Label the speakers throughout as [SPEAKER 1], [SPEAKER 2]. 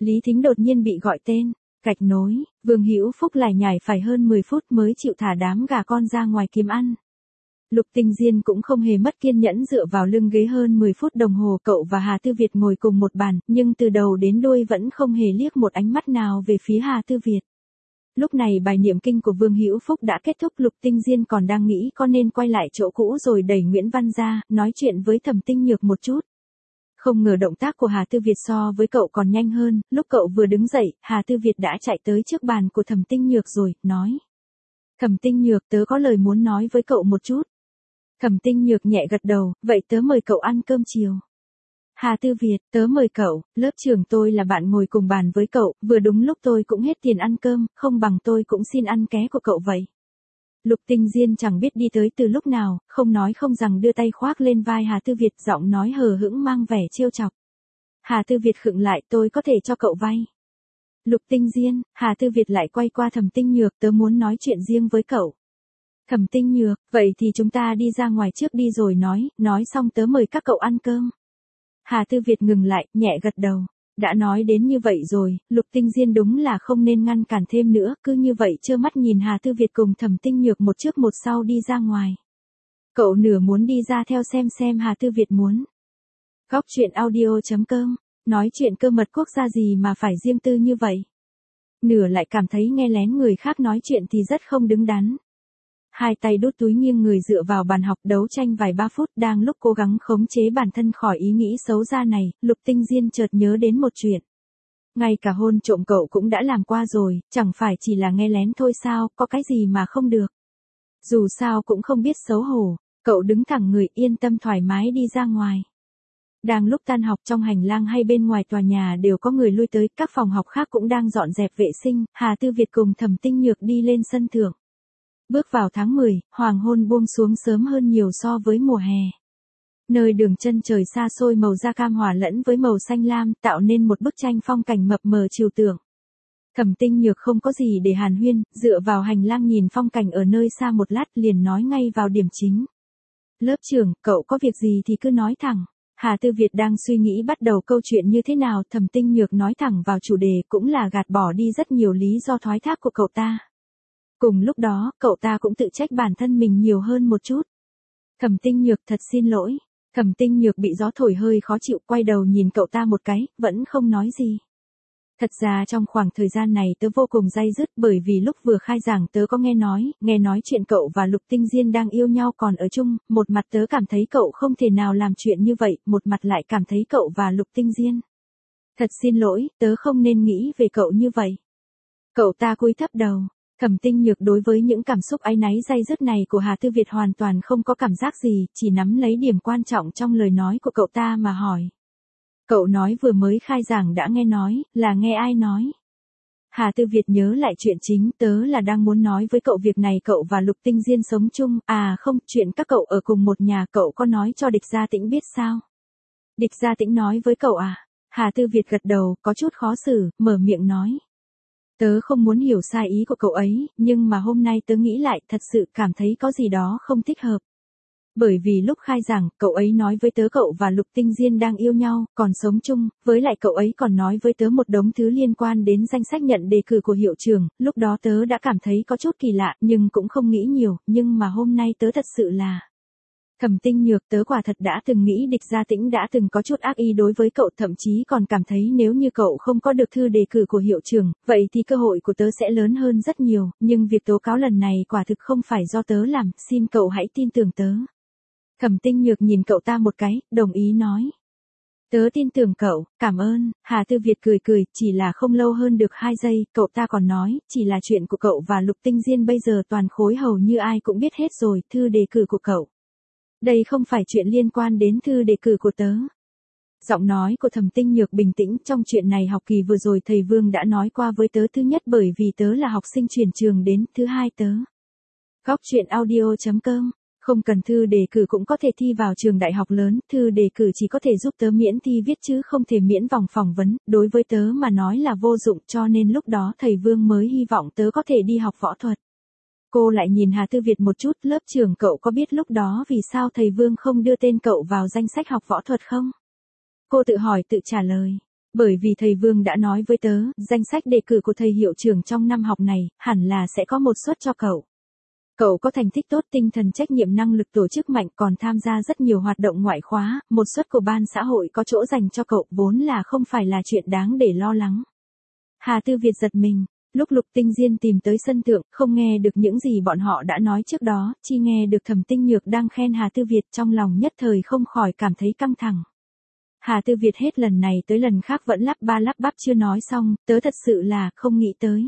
[SPEAKER 1] Lý Thính đột nhiên bị gọi tên. Gạch nối, Vương Hữu Phúc lại nhảy phải hơn 10 phút mới chịu thả đám gà con ra ngoài kiếm ăn. Lục Tinh Diên cũng không hề mất kiên nhẫn dựa vào lưng ghế hơn 10 phút đồng hồ, cậu và Hà Tư Việt ngồi cùng một bàn, nhưng từ đầu đến đuôi vẫn không hề liếc một ánh mắt nào về phía Hà Tư Việt. Lúc này bài niệm kinh của Vương Hữu Phúc đã kết thúc, Lục Tinh Diên còn đang nghĩ có nên quay lại chỗ cũ rồi đẩy Nguyễn Văn ra, nói chuyện với Thẩm Tinh Nhược một chút. Không ngờ động tác của Hà Tư Việt so với cậu còn nhanh hơn, lúc cậu vừa đứng dậy, Hà Tư Việt đã chạy tới trước bàn của Thẩm Tinh Nhược rồi, nói. Thẩm Tinh Nhược, tớ có lời muốn nói với cậu một chút. Thẩm Tinh Nhược nhẹ gật đầu, vậy tớ mời cậu ăn cơm chiều. Hà Tư Việt, tớ mời cậu, lớp trưởng tôi là bạn ngồi cùng bàn với cậu, vừa đúng lúc tôi cũng hết tiền ăn cơm, không bằng tôi cũng xin ăn ké của cậu vậy. Lục Tinh Diên chẳng biết đi tới từ lúc nào, không nói không rằng đưa tay khoác lên vai Hà Tư Việt, giọng nói hờ hững mang vẻ trêu chọc. Hà Tư Việt khựng lại, tôi có thể cho cậu vay. Lục Tinh Diên, Hà Tư Việt lại quay qua Thẩm Tinh Nhược, tớ muốn nói chuyện riêng với cậu. Thẩm Tinh Nhược, vậy thì chúng ta đi ra ngoài trước đi rồi nói xong tớ mời các cậu ăn cơm. Hà Tư Việt ngừng lại, nhẹ gật đầu. Đã nói đến như vậy rồi, Lục Tinh Diên đúng là không nên ngăn cản thêm nữa, cứ như vậy trơ mắt nhìn Hà Tư Việt cùng Thẩm Tinh Nhược một trước một sau đi ra ngoài. Cậu nửa muốn đi ra theo xem Hà Tư Việt muốn. Góc truyện audio.com, nói chuyện cơ mật quốc gia gì mà phải riêng tư như vậy. Nửa lại cảm thấy nghe lén người khác nói chuyện thì rất không đứng đắn. Hai tay đút túi nghiêng người dựa vào bàn học đấu tranh vài ba phút, đang lúc cố gắng khống chế bản thân khỏi ý nghĩ xấu xa này, Lục Tinh Diên chợt nhớ đến một chuyện. Ngay cả hôn trộm cậu cũng đã làm qua rồi, chẳng phải chỉ là nghe lén thôi sao, có cái gì mà không được. Dù sao cũng không biết xấu hổ, cậu đứng thẳng người yên tâm thoải mái đi ra ngoài. Đang lúc tan học, trong hành lang hay bên ngoài tòa nhà đều có người lui tới, các phòng học khác cũng đang dọn dẹp vệ sinh, Hà Tư Việt cùng Thẩm Tinh Nhược đi lên sân thượng. Bước vào tháng 10, hoàng hôn buông xuống sớm hơn nhiều so với mùa hè. Nơi đường chân trời xa xôi màu da cam hòa lẫn với màu xanh lam, tạo nên một bức tranh phong cảnh mập mờ trừu tượng. Thẩm Tinh Nhược không có gì để hàn huyên, dựa vào hành lang nhìn phong cảnh ở nơi xa một lát liền nói ngay vào điểm chính. Lớp trưởng, cậu có việc gì thì cứ nói thẳng. Hà Tư Việt đang suy nghĩ bắt đầu câu chuyện như thế nào, Thẩm Tinh Nhược nói thẳng vào chủ đề cũng là gạt bỏ đi rất nhiều lý do thoái thác của cậu ta. Cùng lúc đó, cậu ta cũng tự trách bản thân mình nhiều hơn một chút. Thẩm Tinh Nhược, thật xin lỗi. Thẩm Tinh Nhược bị gió thổi hơi khó chịu, quay đầu nhìn cậu ta một cái, vẫn không nói gì. Thật ra trong khoảng thời gian này tớ vô cùng day dứt, bởi vì lúc vừa khai giảng tớ có nghe nói chuyện cậu và Lục Tinh Diên đang yêu nhau còn ở chung, một mặt tớ cảm thấy cậu không thể nào làm chuyện như vậy, một mặt lại cảm thấy cậu và Lục Tinh Diên. Thật xin lỗi, tớ không nên nghĩ về cậu như vậy. Cậu ta cúi thấp đầu. Thẩm Tinh Nhược đối với những cảm xúc áy náy day dứt này của Hà Tư Việt hoàn toàn không có cảm giác gì, chỉ nắm lấy điểm quan trọng trong lời nói của cậu ta mà hỏi. Cậu nói vừa mới khai giảng đã nghe nói, là nghe ai nói? Hà Tư Việt nhớ lại chuyện chính, tớ là đang muốn nói với cậu việc này cậu và Lục Tinh Diên sống chung, à không, chuyện các cậu ở cùng một nhà cậu có nói cho Địch Gia Tĩnh biết sao? Địch Gia Tĩnh nói với cậu à? Hà Tư Việt gật đầu, có chút khó xử, mở miệng nói. Tớ không muốn hiểu sai ý của cậu ấy, nhưng mà hôm nay tớ nghĩ lại thật sự cảm thấy có gì đó không thích hợp. Bởi vì lúc khai giảng, cậu ấy nói với tớ cậu và Lục Tinh Diên đang yêu nhau, còn sống chung, với lại cậu ấy còn nói với tớ một đống thứ liên quan đến danh sách nhận đề cử của hiệu trưởng, lúc đó tớ đã cảm thấy có chút kỳ lạ, nhưng cũng không nghĩ nhiều, nhưng mà hôm nay tớ thật sự là... Thẩm Tinh Nhược, tớ quả thật đã từng nghĩ Địch Gia Tĩnh đã từng có chút ác ý đối với cậu, thậm chí còn cảm thấy nếu như cậu không có được thư đề cử của hiệu trưởng, vậy thì cơ hội của tớ sẽ lớn hơn rất nhiều, nhưng việc tố cáo lần này quả thực không phải do tớ làm, xin cậu hãy tin tưởng tớ. Thẩm Tinh Nhược nhìn cậu ta một cái, đồng ý nói. Tớ tin tưởng cậu, cảm ơn. Hà Tư Việt cười, chỉ là không lâu hơn được 2 giây, cậu ta còn nói, chỉ là chuyện của cậu và Lục Tinh Diên bây giờ toàn khối hầu như ai cũng biết hết rồi, thư đề cử của cậu. Đây không phải chuyện liên quan đến thư đề cử của tớ. Giọng nói của Thẩm Tinh Nhược bình tĩnh, trong chuyện này học kỳ vừa rồi thầy Vương đã nói qua với tớ, thứ nhất bởi vì tớ là học sinh chuyển trường đến, thứ hai tớ. Góc truyện audio.com, không cần thư đề cử cũng có thể thi vào trường đại học lớn, thư đề cử chỉ có thể giúp tớ miễn thi viết chứ không thể miễn vòng phỏng vấn, đối với tớ mà nói là vô dụng, cho nên lúc đó thầy Vương mới hy vọng tớ có thể đi học võ thuật. Cô lại nhìn Hà Tư Việt một chút, lớp trưởng cậu có biết lúc đó vì sao thầy Vương không đưa tên cậu vào danh sách học võ thuật không? Cô tự hỏi tự trả lời. Bởi vì thầy Vương đã nói với tớ, danh sách đề cử của thầy hiệu trưởng trong năm học này, hẳn là sẽ có một suất cho cậu. Cậu có thành tích tốt, tinh thần trách nhiệm, năng lực tổ chức mạnh, còn tham gia rất nhiều hoạt động ngoại khóa, một suất của ban xã hội có chỗ dành cho cậu, vốn là không phải là chuyện đáng để lo lắng. Hà Tư Việt giật mình, lúc Lục Tinh Diên tìm tới sân thượng, không nghe được những gì bọn họ đã nói trước đó, chỉ nghe được Thẩm Tinh Nhược đang khen Hà Tư Việt, trong lòng nhất thời không khỏi cảm thấy căng thẳng. Hà Tư Việt hết lần này tới lần khác vẫn lắp ba lắp bắp chưa nói xong, tớ thật sự là không nghĩ tới.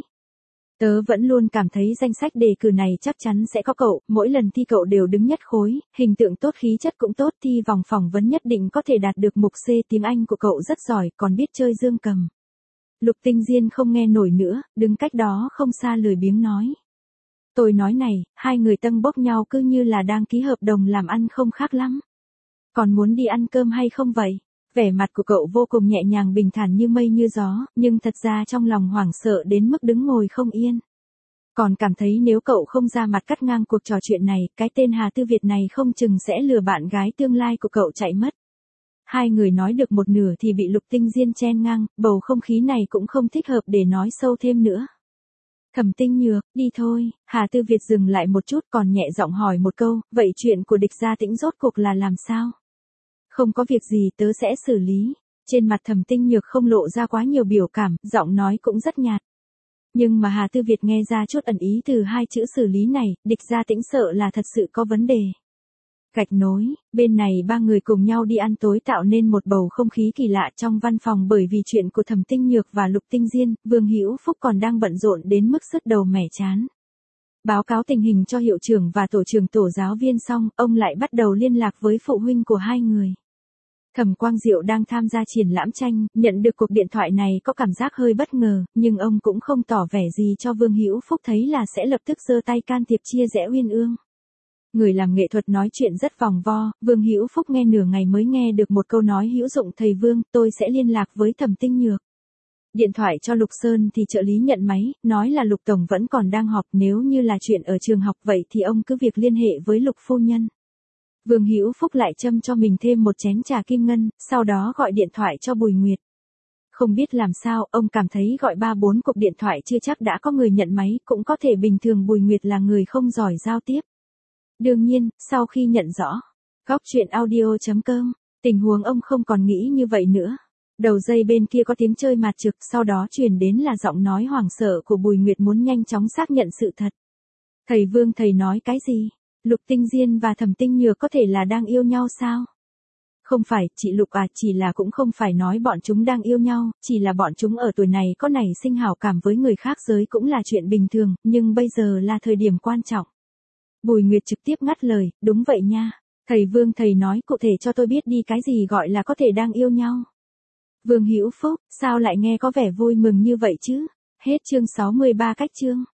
[SPEAKER 1] Tớ vẫn luôn cảm thấy danh sách đề cử này chắc chắn sẽ có cậu, mỗi lần thi cậu đều đứng nhất khối, hình tượng tốt, khí chất cũng tốt, thi vòng phỏng vấn nhất định có thể đạt được mục C, tiếng Anh của cậu rất giỏi, còn biết chơi dương cầm. Lục Tinh Diên không nghe nổi nữa, đứng cách đó không xa lười biếng nói. Tôi nói này, hai người tâng bốc nhau cứ như là đang ký hợp đồng làm ăn không khác lắm. Còn muốn đi ăn cơm hay không vậy? Vẻ mặt của cậu vô cùng nhẹ nhàng bình thản như mây như gió, nhưng thật ra trong lòng hoảng sợ đến mức đứng ngồi không yên. Còn cảm thấy nếu cậu không ra mặt cắt ngang cuộc trò chuyện này, cái tên Hà Tư Việt này không chừng sẽ lừa bạn gái tương lai của cậu chạy mất. Hai người nói được một nửa thì bị Lục Tinh Diên chen ngang, bầu không khí này cũng không thích hợp để nói sâu thêm nữa. Thẩm Tinh Nhược, đi thôi. Hà Tư Việt dừng lại một chút còn nhẹ giọng hỏi một câu, vậy chuyện của Địch Gia Tĩnh rốt cuộc là làm sao? Không có việc gì, tớ sẽ xử lý. Trên mặt Thẩm Tinh Nhược không lộ ra quá nhiều biểu cảm, giọng nói cũng rất nhạt. Nhưng mà Hà Tư Việt nghe ra chút ẩn ý từ hai chữ xử lý này, Địch Gia Tĩnh sợ là thật sự có vấn đề. Gạch nối, bên này ba người cùng nhau đi ăn tối tạo nên một bầu không khí kỳ lạ trong văn phòng, bởi vì chuyện của Thẩm Tinh Nhược và Lục Tinh Diên, Vương Hữu Phúc còn đang bận rộn đến mức sứt đầu mẻ chán. Báo cáo tình hình cho hiệu trưởng và tổ trưởng tổ giáo viên xong, ông lại bắt đầu liên lạc với phụ huynh của hai người. Thẩm Quang Diệu đang tham gia triển lãm tranh, nhận được cuộc điện thoại này có cảm giác hơi bất ngờ, nhưng ông cũng không tỏ vẻ gì cho Vương Hữu Phúc thấy là sẽ lập tức giơ tay can thiệp chia rẽ uyên ương. Người làm nghệ thuật nói chuyện rất vòng vo, Vương Hữu Phúc nghe nửa ngày mới nghe được một câu nói hữu dụng, thầy Vương, tôi sẽ liên lạc với Thẩm Tinh Nhược. Điện thoại cho Lục Sơn thì trợ lý nhận máy, nói là Lục Tổng vẫn còn đang họp, nếu như là chuyện ở trường học vậy thì ông cứ việc liên hệ với Lục Phu Nhân. Vương Hữu Phúc lại châm cho mình thêm một chén trà kim ngân, sau đó gọi điện thoại cho Bùi Nguyệt. Không biết làm sao, ông cảm thấy gọi 3-4 cuộc điện thoại chưa chắc đã có người nhận máy, cũng có thể bình thường Bùi Nguyệt là người không giỏi giao tiếp. Đương nhiên, sau khi nhận rõ, góc chuyện audio.com, tình huống ông không còn nghĩ như vậy nữa. Đầu dây bên kia có tiếng chơi mạt trực, sau đó truyền đến là giọng nói hoảng sợ của Bùi Nguyệt muốn nhanh chóng xác nhận sự thật. Thầy Vương, thầy nói cái gì? Lục Tinh Diên và Thẩm Tinh Nhược có thể là đang yêu nhau sao? Không phải, chị Lục à, chỉ là cũng không phải nói bọn chúng đang yêu nhau, chỉ là bọn chúng ở tuổi này có nảy sinh hảo cảm với người khác giới cũng là chuyện bình thường, nhưng bây giờ là thời điểm quan trọng. Bùi Nguyệt trực tiếp ngắt lời, đúng vậy nha. Thầy Vương, thầy nói cụ thể cho tôi biết đi, cái gì gọi là có thể đang yêu nhau. Vương Hữu Phúc, sao lại nghe có vẻ vui mừng như vậy chứ? Hết chương 63 cách chương.